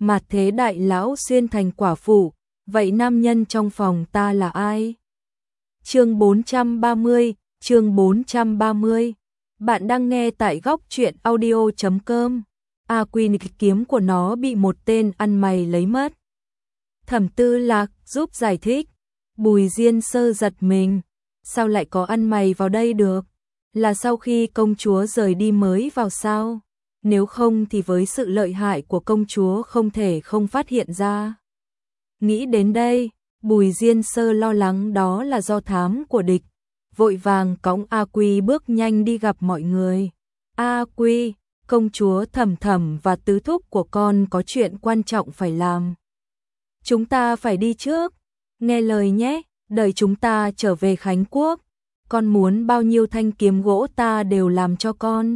mà thế đại lão xuyên thành quả phụ, vậy nam nhân trong phòng ta là ai? Chương 430, chương 430. Bạn đang nghe tại góc truyện audio.com. Quy kiếm của nó bị một tên ăn mày lấy mất. Thẩm Tư Lạc giúp giải thích. Bùi Diên Sơ giật mình. Sao lại có ăn mày vào đây được? Là sau khi công chúa rời đi mới vào sao? Nếu không thì với sự lợi hại của công chúa không thể không phát hiện ra. Nghĩ đến đây, Bùi Diên Sơ lo lắng đó là do thám của địch. Vội vàng cõng A Quy bước nhanh đi gặp mọi người. A Quy, công chúa Thẩm Thẩm và tứ thúc của con có chuyện quan trọng phải làm. Chúng ta phải đi trước. Nghe lời nhé, đợi chúng ta trở về Khánh Quốc. Con muốn bao nhiêu thanh kiếm gỗ ta đều làm cho con.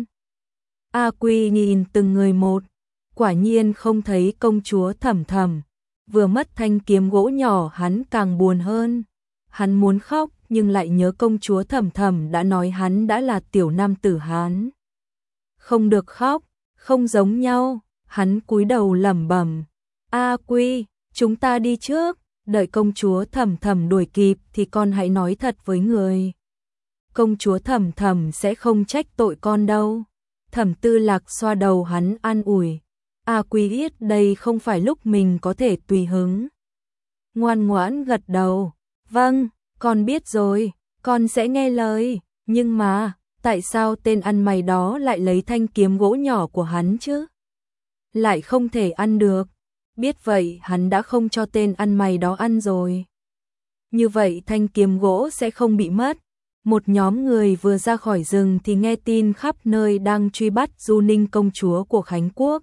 A Quy nhìn từng người một, quả nhiên không thấy công chúa Thẩm Thẩm. Vừa mất thanh kiếm gỗ nhỏ hắn càng buồn hơn. Hắn muốn khóc nhưng lại nhớ công chúa Thẩm Thẩm đã nói hắn đã là tiểu nam tử Hán. Không được khóc, không giống nhau, hắn cúi đầu lẩm bẩm. A Quy, chúng ta đi trước, đợi công chúa Thẩm Thẩm đuổi kịp thì con hãy nói thật với người. Công chúa Thẩm Thẩm sẽ không trách tội con đâu. Thẩm Tư Lạc xoa đầu hắn an ủi. A Quy biết đây không phải lúc mình có thể tùy hứng. Ngoan ngoãn gật đầu. Vâng, con biết rồi, con sẽ nghe lời. Nhưng mà, tại sao tên ăn mày đó lại lấy thanh kiếm gỗ nhỏ của hắn chứ? Lại không thể ăn được. Biết vậy hắn đã không cho tên ăn mày đó ăn rồi. Như vậy thanh kiếm gỗ sẽ không bị mất. Một nhóm người vừa ra khỏi rừng thì nghe tin khắp nơi đang truy bắt Du Ninh công chúa của Khánh Quốc.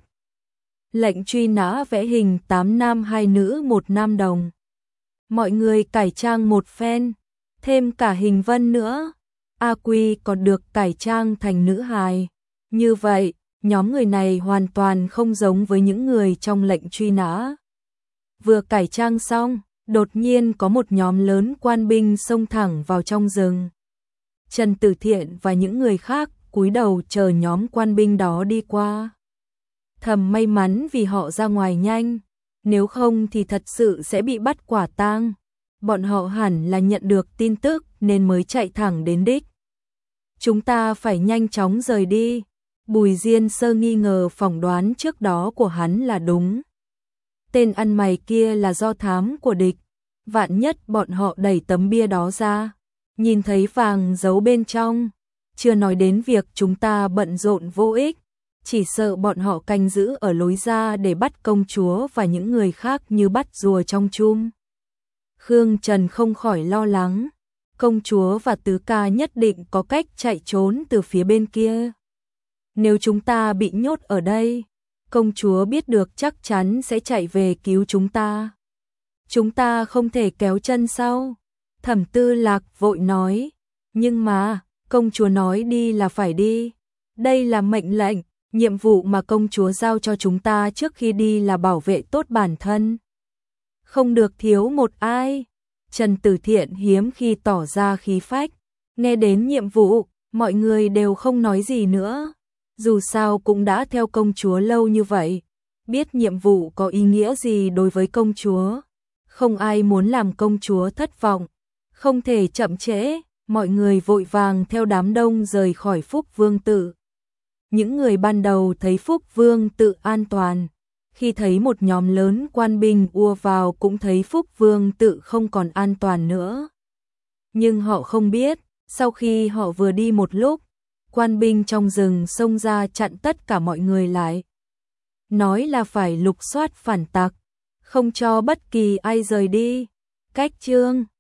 Lệnh truy nã vẽ hình 8 nam 2 nữ 1 nam đồng. Mọi người cải trang một phen, thêm cả Hình Vân nữa. A Quy còn được cải trang thành nữ hài. Như vậy, nhóm người này hoàn toàn không giống với những người trong lệnh truy nã. Vừa cải trang xong, đột nhiên có một nhóm lớn quan binh xông thẳng vào trong rừng. Trần Tử Thiện và những người khác cúi đầu chờ nhóm quan binh đó đi qua. Thầm may mắn vì họ ra ngoài nhanh, nếu không thì thật sự sẽ bị bắt quả tang. Bọn họ hẳn là nhận được tin tức nên mới chạy thẳng đến đích. Chúng ta phải nhanh chóng rời đi. Bùi Diên Sơ nghi ngờ phỏng đoán trước đó của hắn là đúng. Tên ăn mày kia là do thám của địch. Vạn nhất bọn họ đẩy tấm bia đó ra, nhìn thấy vàng giấu bên trong. Chưa nói đến việc chúng ta bận rộn vô ích. Chỉ sợ bọn họ canh giữ ở lối ra để bắt công chúa và những người khác như bắt rùa trong chum. Khương Trần không khỏi lo lắng. Công chúa và tứ ca nhất định có cách chạy trốn từ phía bên kia. Nếu chúng ta bị nhốt ở đây, công chúa biết được chắc chắn sẽ chạy về cứu chúng ta. Chúng ta không thể kéo chân sau. Thẩm Tư Lạc vội nói. Nhưng mà, công chúa nói đi là phải đi. Đây là mệnh lệnh. Nhiệm vụ mà công chúa giao cho chúng ta trước khi đi là bảo vệ tốt bản thân. Không được thiếu một ai. Trần Tử Thiện hiếm khi tỏ ra khí phách. Nghe đến nhiệm vụ, mọi người đều không nói gì nữa. Dù sao cũng đã theo công chúa lâu như vậy. Biết nhiệm vụ có ý nghĩa gì đối với công chúa. Không ai muốn làm công chúa thất vọng. Không thể chậm trễ, mọi người vội vàng theo đám đông rời khỏi Phúc Vương Tự. Những người ban đầu thấy Phúc Vương Tự an toàn, khi thấy một nhóm lớn quan binh ùa vào cũng thấy Phúc Vương Tự không còn an toàn nữa. Nhưng họ không biết, sau khi họ vừa đi một lúc, quan binh trong rừng xông ra chặn tất cả mọi người lại. Nói là phải lục soát phản tặc, không cho bất kỳ ai rời đi. Cách chương